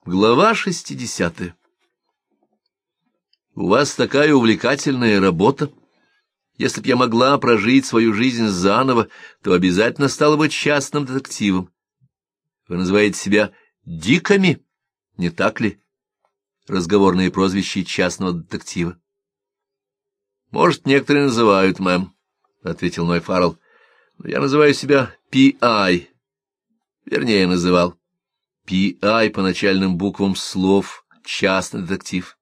Глава 60. У вас такая увлекательная работа. Если б я могла прожить свою жизнь заново, то обязательно стала бы частным детективом. Вы называете себя Диками, не так ли? Разговорное прозвище частного детектива. Может, некоторые называют, мэм, — ответил Ной Фаррелл. Но я называю себя Пи-Ай. Вернее, называл. Пи-Ай по начальным буквам слов «частный детектив».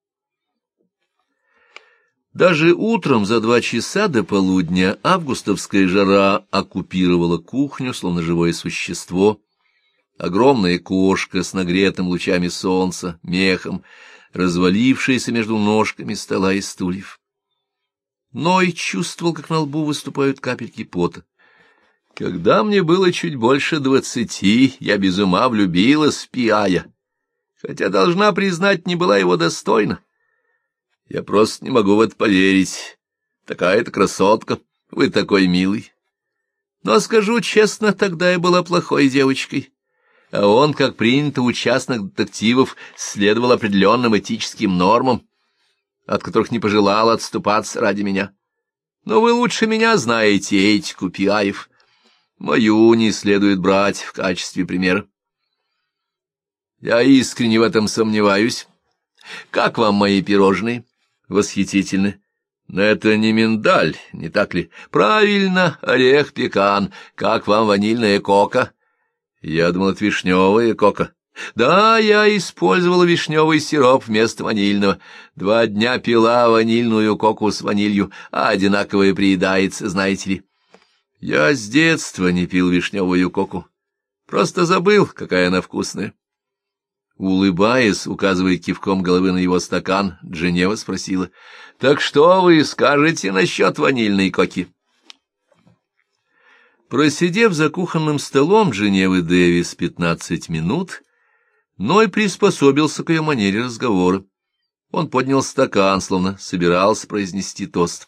Даже утром за 2 часа до полудня августовская жара оккупировала кухню, словно живое существо. Огромная кошка с нагретым лучами солнца, мехом, развалившаяся между ножками стола и стульев. Ной чувствовал, как на лбу выступают капельки пота. Когда мне было чуть больше 20, я без ума влюбилась в Пи-Ая, хотя, должна признать, не была его достойна. Я просто не могу в это поверить. Такая-то красотка, вы такой милый. Но, скажу честно, тогда я была плохой девочкой, а он, как принято у частных детективов, следовал определенным этическим нормам, от которых не пожелал отступаться ради меня. Но вы лучше меня знаете этику Пи-Аев. Мою не следует брать в качестве примера. Я искренне в этом сомневаюсь. Как вам мои пирожные? Восхитительны. Но это не миндаль, не так ли? Правильно, орех-пекан. Как вам ванильная кока? Я думал, это вишневая кока. Да, я использовала вишневый сироп вместо ванильного. 2 дня пила ванильную коку с ванилью, а одинаковое приедается, знаете ли. Я с детства не пил вишневую коку. Просто забыл, какая она вкусная. Улыбаясь, указывая кивком головы на его стакан, Дженева спросила: «Так что вы скажете насчет ванильной коки?» Просидев за кухонным столом Дженевы Дэвис 15 минут, Ной приспособился к ее манере разговора. Он поднял стакан, словно собирался произнести тост.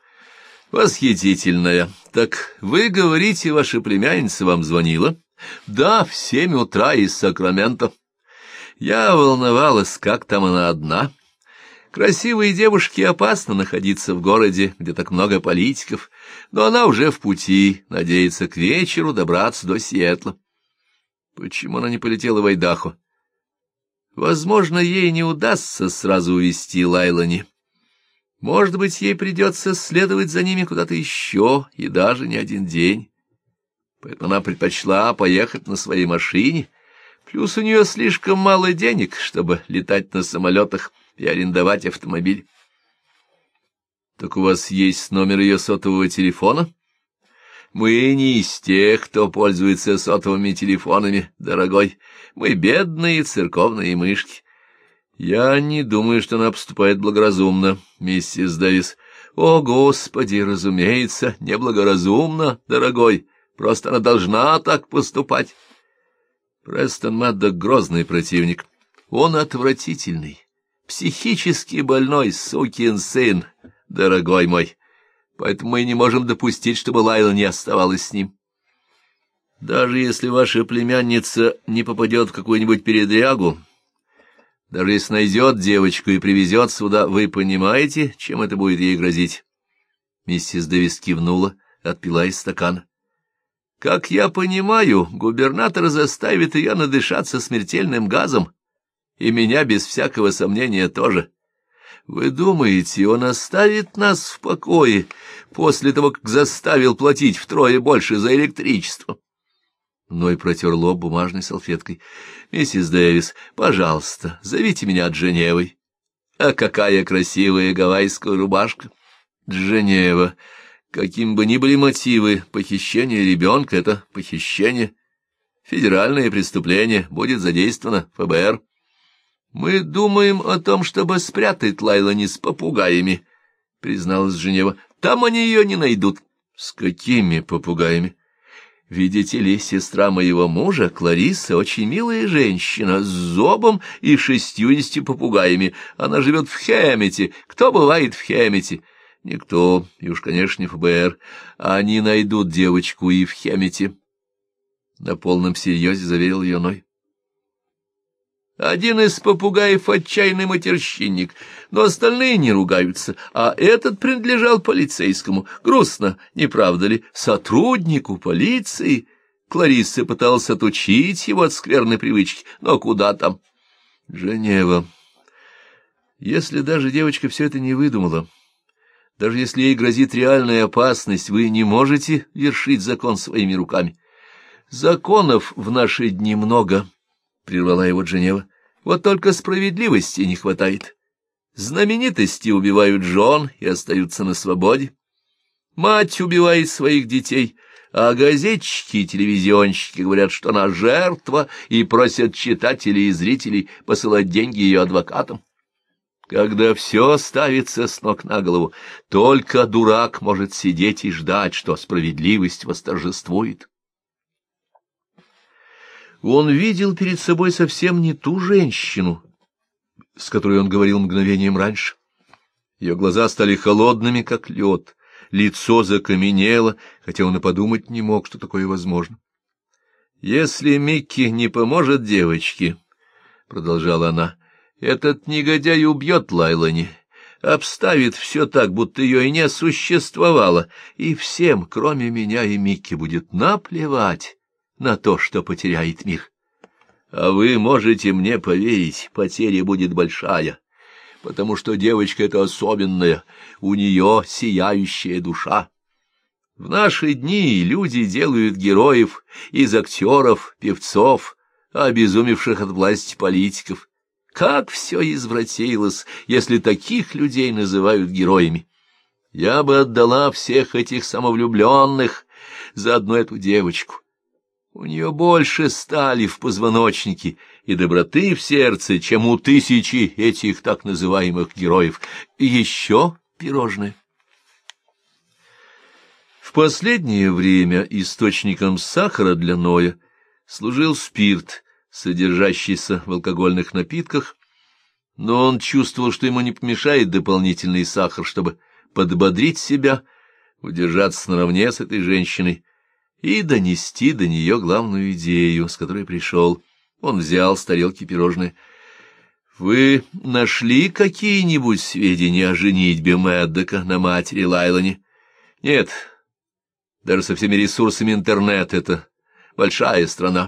«Восхитительная. Так вы говорите, ваша племянница вам звонила?» «Да, в 7 утра из Сакраменто. Я волновалась, как там она одна. Красивой девушке опасно находиться в городе, где так много политиков, но она уже в пути, надеется к вечеру добраться до Сиэтла». «Почему она не полетела в Айдахо?» «Возможно, ей не удастся сразу увезти Лайлани. Может быть, ей придется следовать за ними куда-то еще, и даже не 1 день. Поэтому она предпочла поехать на своей машине, плюс у нее слишком мало денег, чтобы летать на самолетах и арендовать автомобиль». «Так у вас есть номер ее сотового телефона?» «Мы не из тех, кто пользуется сотовыми телефонами, дорогой. Мы бедные церковные мышки». «Я не думаю, что она поступает благоразумно, миссис Дэвис». «О, Господи, разумеется, неблагоразумно, дорогой. Просто она должна так поступать». Престон Мэддок — грозный противник. Он отвратительный, психически больной сукин сын, дорогой мой. Поэтому мы не можем допустить, чтобы Лайла не оставалась с ним. Даже если ваша племянница не попадет в какую-нибудь передрягу, даже если найдет девочку и привезет сюда, вы понимаете, чем это будет ей грозить?» Миссис Дэвис кивнула, отпила из стакана. «Как я понимаю, губернатор заставит ее надышаться смертельным газом, и меня без всякого сомнения тоже. Вы думаете, он оставит нас в покое после того, как заставил платить втрое больше за электричество?» Ной протер лоб бумажной салфеткой. «Миссис Дэвис, пожалуйста, зовите меня Дженевой. А какая красивая гавайская рубашка!» «Дженева, каким бы ни были мотивы, похищение ребенка — это похищение. Федеральное преступление, будет задействовано ФБР. Мы думаем о том, чтобы спрятать Лайлани с попугаями», — призналась Дженева. «Там они ее не найдут». «С какими попугаями?» «Видите ли, сестра моего мужа, Клариса, очень милая женщина, с зобом и 60 попугаями. Она живет в Хэммете. Кто бывает в Хэммете?» «Никто, и уж, конечно, не ФБР. Они найдут девочку и в Хэммете». На полном серьезе заверил ее Ной. Один из попугаев — отчаянный матерщинник, но остальные не ругаются, а этот принадлежал полицейскому. Грустно, не правда ли? Сотруднику полиции. Кларисса пыталась отучить его от скверной привычки, но куда там? Женева. Если даже девочка все это не выдумала, даже если ей грозит реальная опасность, вы не можете вершить закон своими руками. Законов в наши дни много, — прервала его Женева. Вот только справедливости не хватает. Знаменитости убивают жен и остаются на свободе. Мать убивает своих детей, а газетчики и телевизионщики говорят, что она жертва, и просят читателей и зрителей посылать деньги ее адвокатам. Когда все ставится с ног на голову, только дурак может сидеть и ждать, что справедливость восторжествует. Он видел перед собой совсем не ту женщину, с которой он говорил мгновением раньше. Ее глаза стали холодными, как лед, лицо закаменело, хотя он и подумать не мог, что такое возможно. «Если Микки не поможет девочке, — продолжала она, — этот негодяй убьет Лайлани, обставит все так, будто ее и не существовало, и всем, кроме меня и Микки, будет наплевать на то, что потеряет мир. А вы можете мне поверить, потеря будет большая, потому что девочка эта особенная, у нее сияющая душа. В наши дни люди делают героев из актеров, певцов, обезумевших от власти политиков. Как все извратилось, если таких людей называют героями! Я бы отдала всех этих самовлюбленных за одну эту девочку. У нее больше стали в позвоночнике и доброты в сердце, чем у тысячи этих так называемых героев. И еще пирожное. В последнее время источником сахара для Ноя служил спирт, содержащийся в алкогольных напитках, но он чувствовал, что ему не помешает дополнительный сахар, чтобы подбодрить себя, удержаться наравне с этой женщиной и донести до нее главную идею, с которой пришел. Он взял с тарелки пирожное. — Вы нашли какие-нибудь сведения о женитьбе Мэддока на матери Лайлани? — Нет, даже со всеми ресурсами интернета. Это большая страна.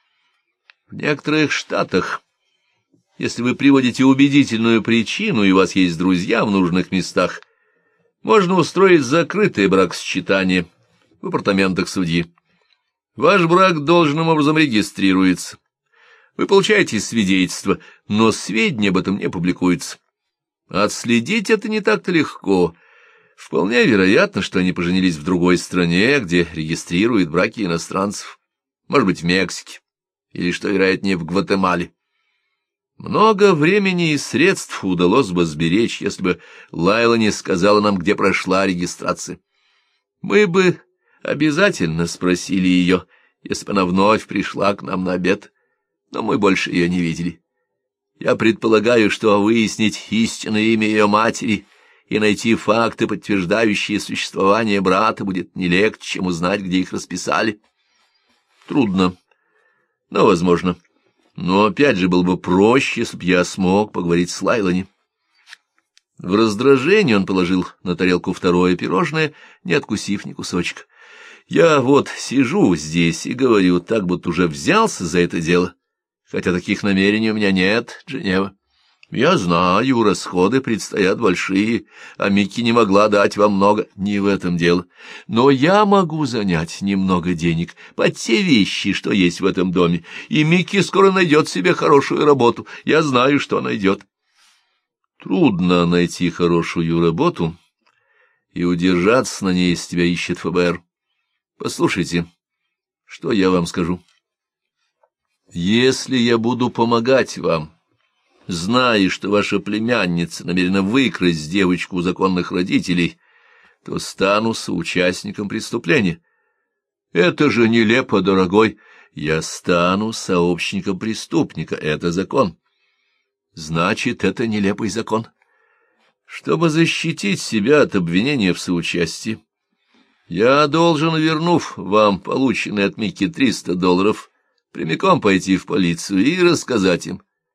В некоторых штатах, если вы приводите убедительную причину и у вас есть друзья в нужных местах, можно устроить закрытое бракосочетание в апартаментах судьи. Ваш брак должным образом регистрируется. Вы получаете свидетельство, но сведения об этом не публикуются. Отследить это не так-то легко. Вполне вероятно, что они поженились в другой стране, где регистрируют браки иностранцев. Может быть, в Мексике, или, что вероятнее, в Гватемале. Много времени и средств удалось бы сберечь, если бы Лайла не сказала нам, где прошла регистрация. Мы бы обязательно спросили ее, если бы она вновь пришла к нам на обед, но мы больше ее не видели. Я предполагаю, что выяснить истинное имя ее матери и найти факты, подтверждающие существование брата, будет не легче, чем узнать, где их расписали. Трудно, но возможно. Но опять же было бы проще, если б я смог поговорить с Лайлани. В раздражении он положил на тарелку второе пирожное, не откусив ни кусочка. Я вот сижу здесь и говорю так, будто уже взялся за это дело, хотя таких намерений у меня нет, Женева. Я знаю, расходы предстоят большие, а Микки не могла дать вам много, не в этом дело. Но я могу занять немного денег под те вещи, что есть в этом доме, и Микки скоро найдет себе хорошую работу. Я знаю, что найдет. Трудно найти хорошую работу и удержаться на ней, если тебя ищет ФБР. Послушайте, что я вам скажу. Если я буду помогать вам, зная, что ваша племянница намерена выкрасть девочку у законных родителей, то стану соучастником преступления. Это же нелепо, дорогой. Я стану сообщником преступника. Это закон. Значит, это нелепый закон. Чтобы защитить себя от обвинения в соучастии, я должен, вернув вам полученные от Микки $300, прямиком пойти в полицию и рассказать им,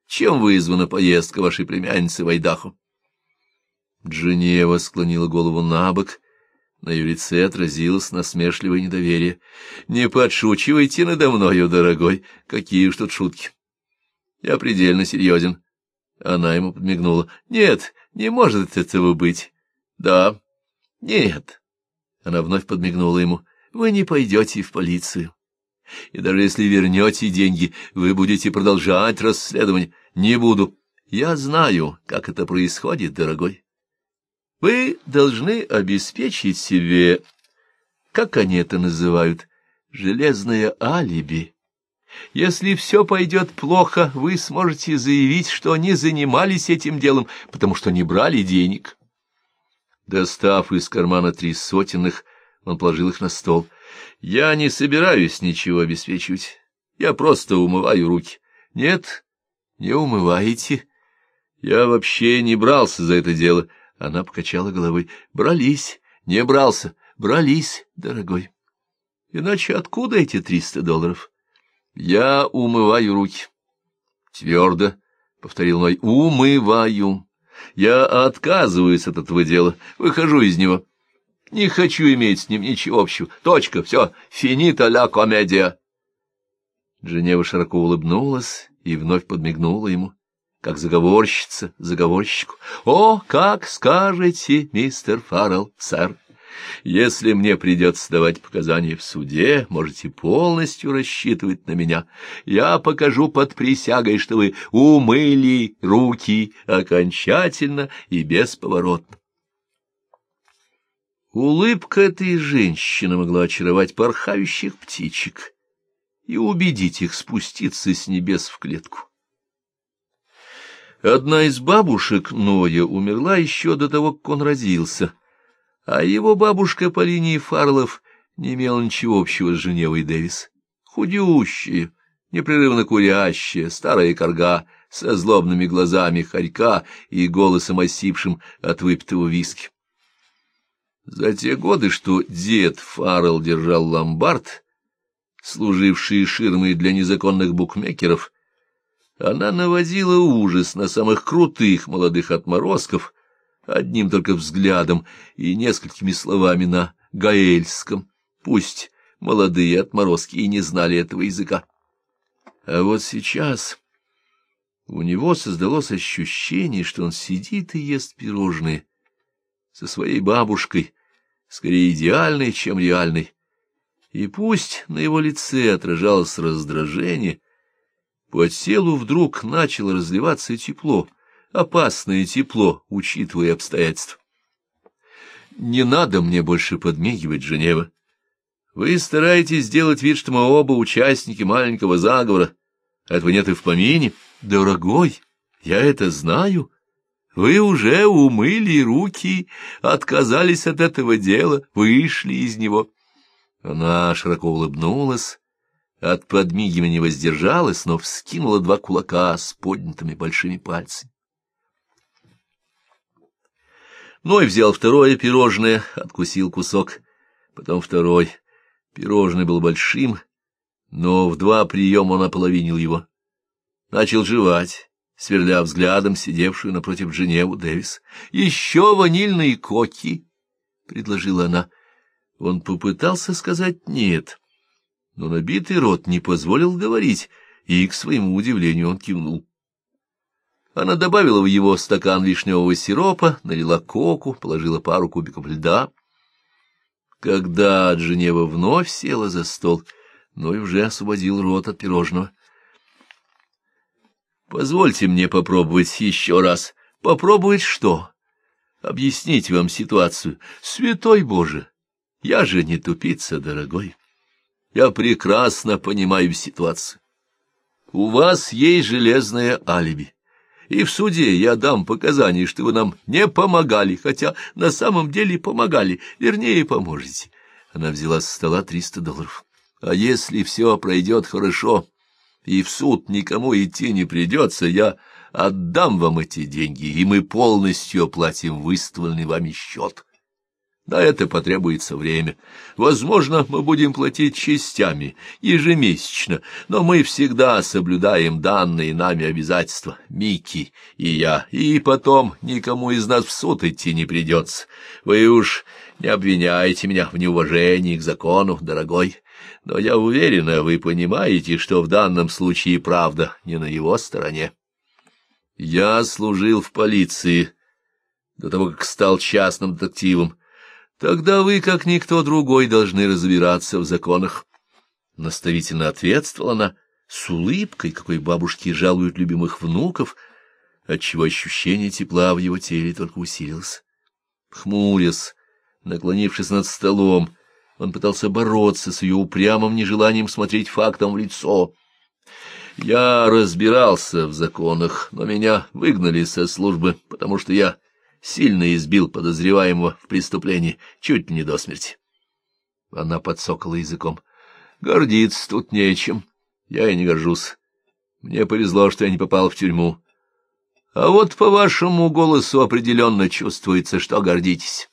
Чем вызвана поездка вашей племянницы в Айдахо? Дженева склонила голову набок. На ее лице отразилось насмешливое недоверие. — Не подшучивайте надо мною, дорогой. Какие уж тут шутки. Я предельно серьезен. Она ему подмигнула. — Нет, не может этого быть. — Да. — Нет. Она вновь подмигнула ему. — Вы не пойдете в полицию. И даже если вернете деньги, вы будете продолжать расследование. Не буду. Я знаю, как это происходит, дорогой. Вы должны обеспечить себе, как они это называют, железное алиби. Если все пойдет плохо, вы сможете заявить, что не занимались этим делом, потому что не брали денег. Достав из кармана 3 сотенных, он положил их на стол. Я не собираюсь ничего обеспечивать. Я просто умываю руки. Нет, не умываете. Я вообще не брался за это дело. Она покачала головой. Брались, не брался, брались, дорогой. Иначе откуда эти $300? Я умываю руки. Твердо, — повторил Ной, — умываю. Я отказываюсь от этого дела, выхожу из него. Не хочу иметь с ним ничего общего. Точка, все, финита ля комедия. Женева широко улыбнулась и вновь подмигнула ему, как заговорщица заговорщику. — О, как скажете, мистер Фаррелл, сэр. Если мне придется давать показания в суде, можете полностью рассчитывать на меня. Я покажу под присягой, что вы умыли руки окончательно и бесповоротно. Улыбка этой женщины могла очаровать порхающих птичек и убедить их спуститься с небес в клетку. Одна из бабушек Ноя умерла еще до того, как он родился, а его бабушка по линии Фарреллов не имела ничего общего с Женевой Дэвис. Худющая, непрерывно курящая, старая корга со злобными глазами хорька и голосом осипшим от выпитого виски. За те годы, что дед Фаррелл держал ломбард, служивший ширмой для незаконных букмекеров, она наводила ужас на самых крутых молодых отморозков одним только взглядом и несколькими словами на гаэльском, пусть молодые отморозки и не знали этого языка. А вот сейчас у него создалось ощущение, что он сидит и ест пирожные со своей бабушкой, скорее идеальной, чем реальной. И пусть на его лице отражалось раздражение, по телу вдруг начало разливаться тепло, опасное тепло, учитывая обстоятельства. Не надо мне больше подмигивать, Женева. Вы стараетесь сделать вид, что мы оба участники маленького заговора. Этого нет и в помине. Дорогой, я это знаю. Вы уже умыли руки, отказались от этого дела, вышли из него. Она широко улыбнулась, от подмигивания воздержалась, но вскинула 2 кулака с поднятыми большими пальцами. Ной взял второе пирожное, откусил кусок, потом второй. Пирожное было большим, но в 2 приема он ополовинил его. Начал жевать, сверля взглядом сидевшую напротив Женеву Дэвис. — Еще ванильные коки, — предложила она. Он попытался сказать «нет», но набитый рот не позволил говорить, и, к своему удивлению, он кивнул. Она добавила в его стакан вишневого сиропа, налила коку, положила пару кубиков льда. Когда Женева вновь села за стол, Ной уже освободил рот от пирожного. — Позвольте мне попробовать еще раз. — Попробовать что? — Объяснить вам ситуацию. Святой Боже! Я же не тупица, дорогой. Я прекрасно понимаю ситуацию. У вас есть железное алиби. И в суде я дам показания, что вы нам не помогали, хотя на самом деле помогали, вернее, поможете. Она взяла со стола $300. А если все пройдет хорошо, и в суд никому идти не придется, я отдам вам эти деньги, и мы полностью оплатим выставленный вами счет. На это потребуется время. Возможно, мы будем платить частями, ежемесячно, но мы всегда соблюдаем данные нами обязательства, Микки и я, и потом никому из нас в суд идти не придется. Вы уж не обвиняйте меня в неуважении к закону, дорогой, но я уверена, вы понимаете, что в данном случае правда не на его стороне. Я служил в полиции до того, как стал частным детективом. Тогда вы, как никто другой, должны разбираться в законах. Наставительно ответствовала она с улыбкой, какой бабушки жалуют любимых внуков, отчего ощущение тепла в его теле только усилилось. Хмурясь, наклонившись над столом, он пытался бороться с ее упрямым нежеланием смотреть фактам в лицо. Я разбирался в законах, но меня выгнали со службы, потому что я сильно избил подозреваемого в преступлении, чуть ли не до смерти. Она подсокала языком. Гордиться тут нечем. Я и не горжусь. Мне повезло, что я не попал в тюрьму. А вот по вашему голосу определенно чувствуется, что гордитесь.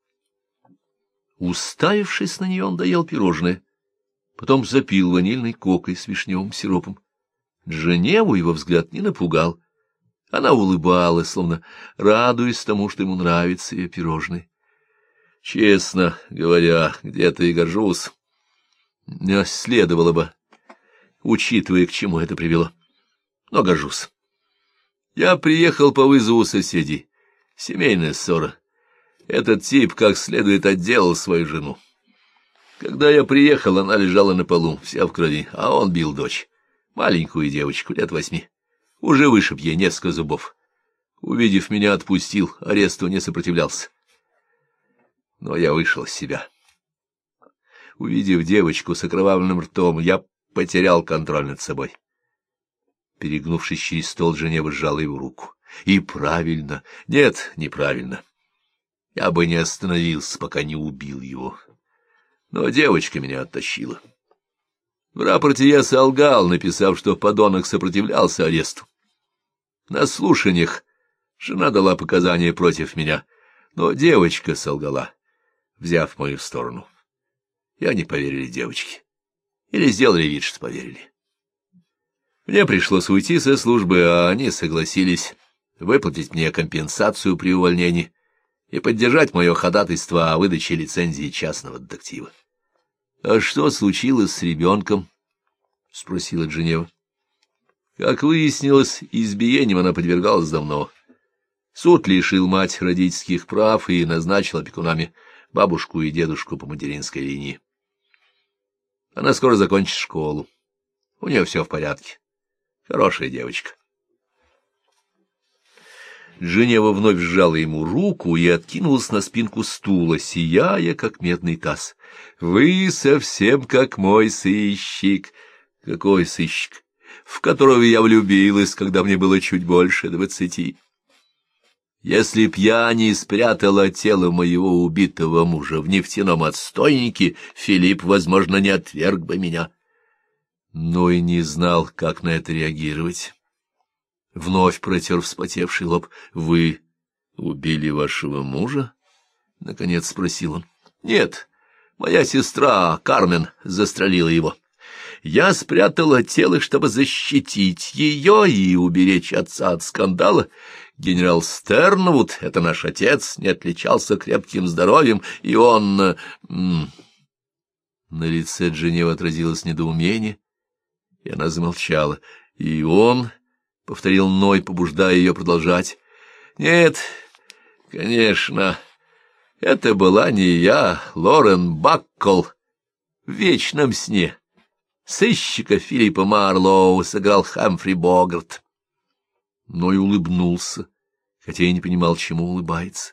Уставившись на нее, он доел пирожное. Потом запил ванильной кокой с вишневым сиропом. Женеву его взгляд не напугал. Она улыбалась, словно радуясь тому, что ему нравится ее пирожные. Честно говоря, где-то и горжусь. Не следовало бы, учитывая, к чему это привело. Но горжусь. Я приехал по вызову соседей. Семейная ссора. Этот тип как следует отделал свою жену. Когда я приехал, она лежала на полу, вся в крови, а он бил дочь, маленькую девочку, лет 8. Уже вышиб ей несколько зубов. Увидев меня, отпустил, аресту не сопротивлялся. Но я вышел из себя. Увидев девочку с окровавленным ртом, я потерял контроль над собой. Перегнувшись через стол, Женева сжала его руку. И правильно. Нет, неправильно. Я бы не остановился, пока не убил его. Но девочка меня оттащила. В рапорте я солгал, написав, что подонок сопротивлялся аресту. На слушаниях жена дала показания против меня, но девочка солгала, взяв мою сторону. Я не поверили девочке. Или сделали вид, что поверили. Мне пришлось уйти со службы, а они согласились выплатить мне компенсацию при увольнении и поддержать мое ходатайство о выдаче лицензии частного детектива. — А что случилось с ребенком? — спросила Женева. Как выяснилось, избиением она подвергалась давно. Суд лишил мать родительских прав и назначил опекунами бабушку и дедушку по материнской линии. Она скоро закончит школу. У нее все в порядке. Хорошая девочка. Женева вновь сжала ему руку и откинулась на спинку стула, сияя, как медный таз. — Вы совсем как мой сыщик. — Какой сыщик? — В которого я влюбилась, когда мне было чуть больше 20. Если б я не спрятала тело моего убитого мужа в нефтяном отстойнике, Филипп, возможно, не отверг бы меня. Но и не знал, как на это реагировать. Вновь протер вспотевший лоб. — Вы убили вашего мужа? — наконец спросил он. — Нет, моя сестра Кармен застрелила его. Я спрятала тело, чтобы защитить ее и уберечь отца от скандала. Генерал Стернвуд, это наш отец, не отличался крепким здоровьем, и он... На лице Женевы отразилось недоумение, и она замолчала. — И он... — повторил Ной, побуждая ее продолжать. — Нет, конечно, это была не я, Лорен Баккл. В вечном сне сыщика Филиппа Марлоу сыграл Хамфри Богарт. Ной улыбнулся, хотя и не понимал, чему улыбается.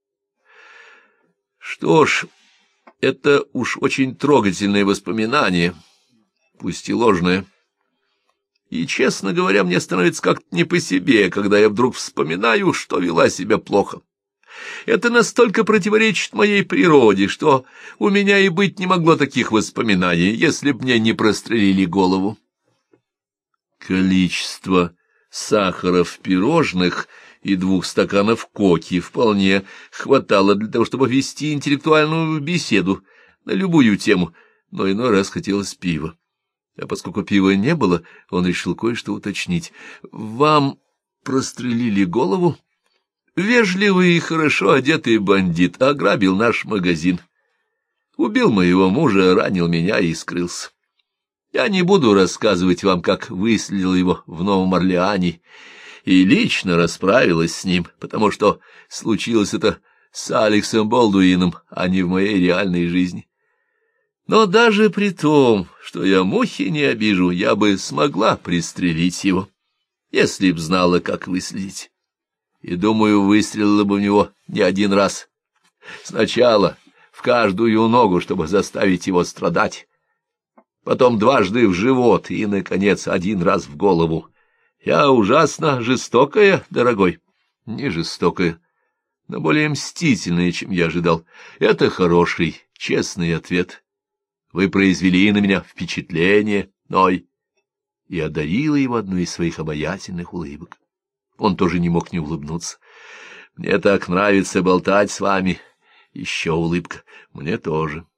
— Что ж, это уж очень трогательное воспоминание, пусть и ложное. И, честно говоря, мне становится как-то не по себе, когда я вдруг вспоминаю, что вела себя плохо. Это настолько противоречит моей природе, что у меня и быть не могло таких воспоминаний, если б мне не прострелили голову. Количество сахара в пирожных и 2 стаканов коки вполне хватало для того, чтобы вести интеллектуальную беседу на любую тему, но иной раз хотелось пива. А поскольку пива не было, он решил кое-что уточнить. — Вам прострелили голову? Вежливый и хорошо одетый бандит ограбил наш магазин. Убил моего мужа, ранил меня и скрылся. Я не буду рассказывать вам, как выследил его в Новом Орлеане и лично расправилась с ним, потому что случилось это с Алексом Болдуином, а не в моей реальной жизни. Но даже при том, что я мухи не обижу, я бы смогла пристрелить его, если б знала, как выследить. И, думаю, выстрелила бы в него не один раз. Сначала в каждую ногу, чтобы заставить его страдать, потом 2 раза в живот и, наконец, 1 раз в голову. Я ужасно жестокая, дорогой. Не жестокая, но более мстительная, чем я ожидал. Это хороший, честный ответ. Вы произвели на меня впечатление, Ной, и одарила его одной из своих обаятельных улыбок. Он тоже не мог не улыбнуться. Мне так нравится болтать с вами. Еще улыбка. Мне тоже.